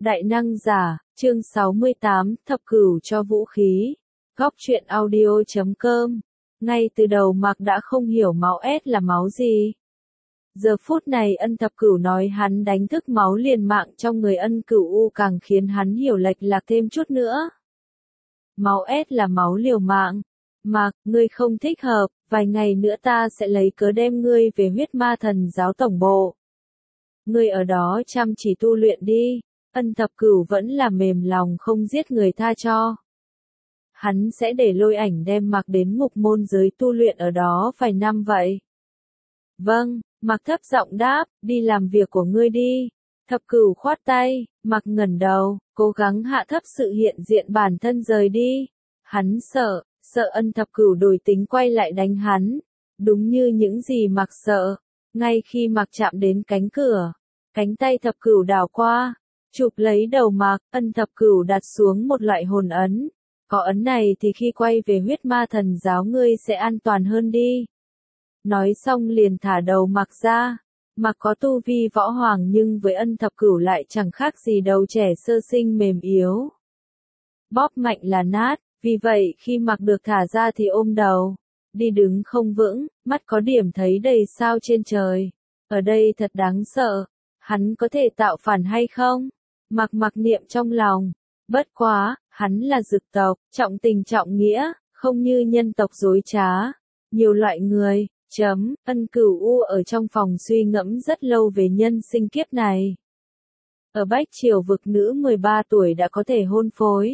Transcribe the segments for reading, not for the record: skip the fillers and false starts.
Đại năng giả, chương 68, thập cửu cho vũ khí. Góc truyện audio.com. Ngay từ đầu Mạc đã không hiểu máu S là máu gì. Giờ phút này Ân Thập Cửu nói hắn đánh thức máu liền mạng trong người Ân Cửu U càng khiến hắn hiểu lệch lạc thêm chút nữa. Máu S là máu liều mạng. Mạc, ngươi không thích hợp, vài ngày nữa ta sẽ lấy cớ đem ngươi về huyết ma thần giáo tổng bộ. Ngươi ở đó chăm chỉ tu luyện đi. Ân Thập Cửu vẫn là mềm lòng không giết người tha cho. Hắn sẽ để Lôi Ảnh đem Mạc đến ngục môn giới tu luyện ở đó vài năm vậy. Vâng, Mạc thấp giọng đáp, đi làm việc của ngươi đi. Thập Cửu khoát tay, Mạc ngẩng đầu, cố gắng hạ thấp sự hiện diện bản thân rời đi. Hắn sợ Ân Thập Cửu đổi tính quay lại đánh hắn. Đúng như những gì Mạc sợ. Ngay khi Mạc chạm đến cánh cửa, cánh tay Thập Cửu đảo qua, chụp lấy đầu Mạc, Ân Thập Cửu đặt xuống một loại hồn ấn. Có ấn này thì khi quay về huyết ma thần giáo ngươi sẽ an toàn hơn đi. Nói xong liền thả đầu Mạc ra. Mạc có tu vi võ hoàng nhưng với Ân Thập Cửu lại chẳng khác gì đầu trẻ sơ sinh mềm yếu. Bóp mạnh là nát, vì vậy khi Mạc được thả ra thì ôm đầu. Đi đứng không vững, mắt có điểm thấy đầy sao trên trời. Ở đây thật đáng sợ. Hắn có thể tạo phản hay không? Mạc mặc niệm trong lòng. Bất quá, hắn là dực tộc, trọng tình trọng nghĩa, không như nhân tộc dối trá. Nhiều loại người, Ân Cửu U ở trong phòng suy ngẫm rất lâu về nhân sinh kiếp này. Ở Bách Triều vực nữ 13 tuổi đã có thể hôn phối.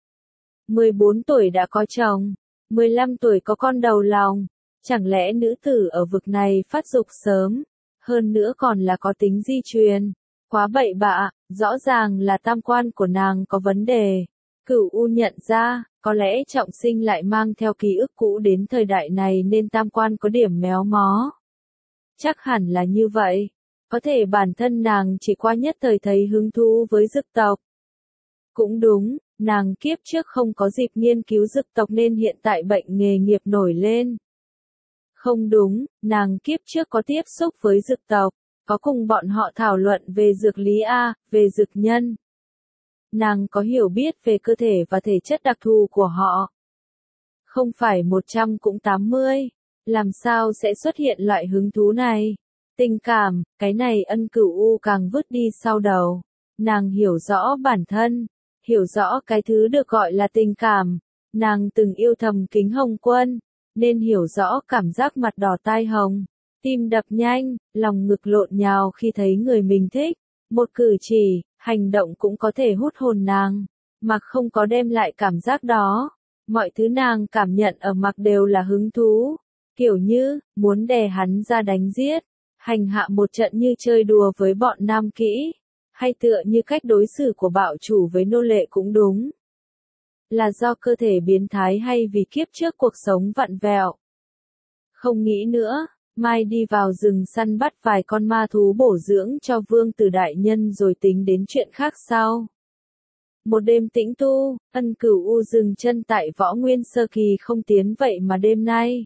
14 tuổi đã có chồng. 15 tuổi có con đầu lòng. Chẳng lẽ nữ tử ở vực này phát dục sớm? Hơn nữa còn là có tính di truyền. Quá bậy bạ, rõ ràng là tam quan của nàng có vấn đề. Cửu U nhận ra, có lẽ trọng sinh lại mang theo ký ức cũ đến thời đại này nên tam quan có điểm méo mó. Chắc hẳn là như vậy. Có thể bản thân nàng chỉ qua nhất thời thấy hứng thú với dực tộc. Cũng đúng, nàng kiếp trước không có dịp nghiên cứu dực tộc nên hiện tại bệnh nghề nghiệp nổi lên. Không đúng, nàng kiếp trước có tiếp xúc với dực tộc, có cùng bọn họ thảo luận về dược lý A, về dược nhân. Nàng có hiểu biết về cơ thể và thể chất đặc thù của họ. Không phải 100 cũng 80, làm sao sẽ xuất hiện loại hứng thú này? Tình cảm, cái này Ân Cửu U càng vứt đi sau đầu. Nàng hiểu rõ bản thân, hiểu rõ cái thứ được gọi là tình cảm. Nàng từng yêu thầm Kính Hồng Quân, nên hiểu rõ cảm giác mặt đỏ tai hồng, tim đập nhanh, lòng ngực lộn nhào khi thấy người mình thích. Một cử chỉ, hành động cũng có thể hút hồn nàng. Mạc không có đem lại cảm giác đó. Mọi thứ nàng cảm nhận ở Mạc đều là hứng thú. Kiểu như, muốn đè hắn ra đánh giết. Hành hạ một trận như chơi đùa với bọn nam kỹ. Hay tựa như cách đối xử của bạo chủ với nô lệ cũng đúng. Là do cơ thể biến thái hay vì kiếp trước cuộc sống vặn vẹo? Không nghĩ nữa. Mai đi vào rừng săn bắt vài con ma thú bổ dưỡng cho vương tử đại nhân rồi tính đến chuyện khác sau. Một đêm tĩnh tu, Ân Cửu U dừng chân tại Võ Nguyên sơ kỳ không tiến vậy mà đêm nay.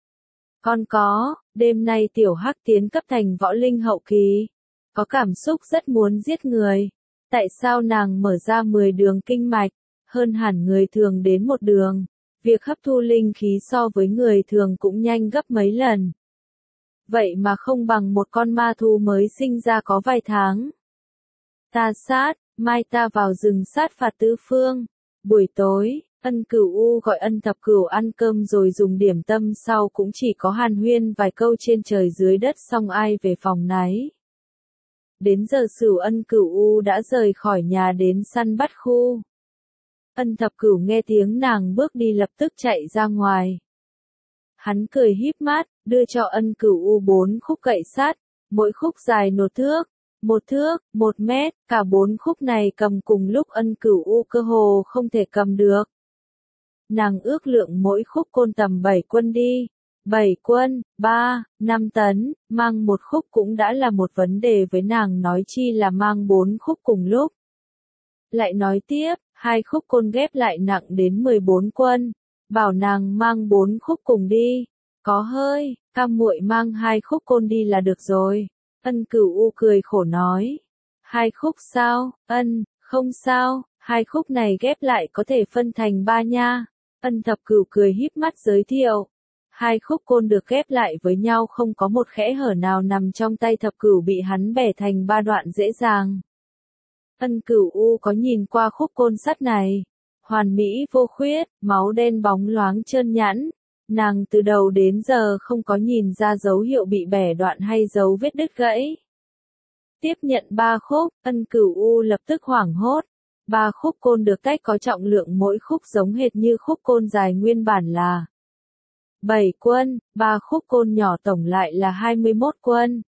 Đêm nay tiểu hắc tiến cấp thành võ linh hậu kỳ. Có cảm xúc rất muốn giết người. Tại sao nàng mở ra 10 đường kinh mạch, hơn hẳn người thường đến một đường. Việc hấp thu linh khí so với người thường cũng nhanh gấp mấy lần. Vậy mà không bằng một con ma thú mới sinh ra có vài tháng. Ta sát, mai ta vào rừng sát phạt tứ phương. Buổi tối, Ân Cửu U gọi Ân Thập Cửu ăn cơm rồi dùng điểm tâm sau cũng chỉ có hàn huyên vài câu trên trời dưới đất xong ai về phòng nấy. Đến giờ Sửu Ân Cửu U đã rời khỏi nhà đến săn bắt khu. Ân Thập Cửu nghe tiếng nàng bước đi lập tức chạy ra ngoài. Hắn cười híp mắt, đưa cho Ân Cửu U 4 khúc gậy sắt, mỗi khúc dài 1 thước, 1 mét, cả 4 khúc này cầm cùng lúc Ân Cửu U cơ hồ không thể cầm được. Nàng ước lượng mỗi khúc côn tầm 7 quân đi. 7 quân, 3-5 tấn, mang một khúc cũng đã là một vấn đề với nàng nói chi là mang 4 khúc cùng lúc. Lại nói tiếp, 2 khúc côn ghép lại nặng đến 14 quân. Bảo nàng mang 4 khúc cùng đi. Có hơi, cam muội mang 2 khúc côn đi là được rồi. Ân Cửu U cười khổ nói. 2 khúc sao? Không sao, hai khúc này ghép lại có thể phân thành 3 nha. Ân Thập Cửu cười híp mắt giới thiệu. Hai khúc côn được ghép lại với nhau không có một khẽ hở nào nằm trong tay Thập Cửu bị hắn bẻ thành 3 đoạn dễ dàng. Ân Cửu U có nhìn qua khúc côn sắt này. Hoàn mỹ vô khuyết, máu đen bóng loáng trơn nhẵn. Nàng từ đầu đến giờ không có nhìn ra dấu hiệu bị bẻ đoạn hay dấu vết đứt gãy. Tiếp nhận 3 khúc, Ân Cửu U lập tức hoảng hốt. 3 khúc côn được tách có trọng lượng mỗi khúc giống hệt như khúc côn dài nguyên bản là 7 quân, 3 khúc côn nhỏ tổng lại là 21 quân,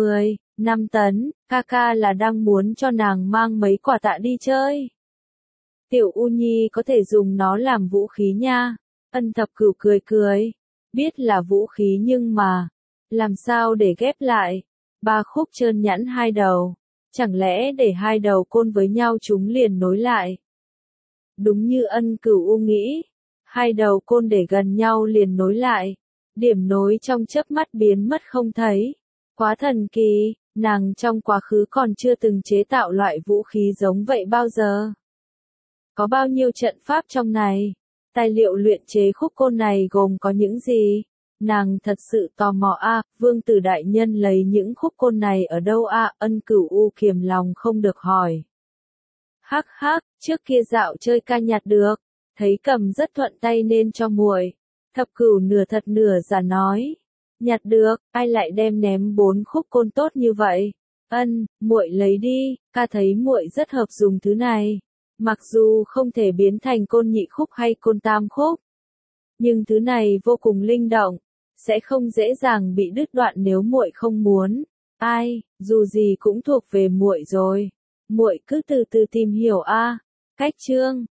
5 tấn, ca là đang muốn cho nàng mang mấy quả tạ đi chơi. Tiểu U Nhi có thể dùng nó làm vũ khí nha. Ân Thập Cửu cười cười, biết là vũ khí nhưng mà, làm sao để ghép lại? 3 khúc trơn nhẵn hai đầu, chẳng lẽ để hai đầu côn với nhau chúng liền nối lại? Đúng như Ân Cửu U nghĩ, hai đầu côn để gần nhau liền nối lại, điểm nối trong chớp mắt biến mất không thấy. Quá thần kỳ, nàng trong quá khứ còn chưa từng chế tạo loại vũ khí giống vậy bao giờ. Có bao nhiêu trận pháp trong này? Tài liệu luyện chế khúc côn này gồm có những gì? Nàng thật sự tò mò Vương tử đại nhân lấy những khúc côn này ở đâu Ân Cửu U kiềm lòng không được hỏi. Hắc hắc, trước kia dạo chơi ca nhặt được, thấy cầm rất thuận tay nên cho muội. Thập Cửu nửa thật nửa giả nói. Nhặt được, ai lại đem ném 4 khúc côn tốt như vậy? Muội lấy đi, ca thấy muội rất hợp dùng thứ này. Mặc dù không thể biến thành côn nhị khúc hay côn tam khúc, nhưng thứ này vô cùng linh động, sẽ không dễ dàng bị đứt đoạn nếu muội không muốn. Dù gì cũng thuộc về muội rồi. Muội cứ từ từ tìm hiểu Cách chương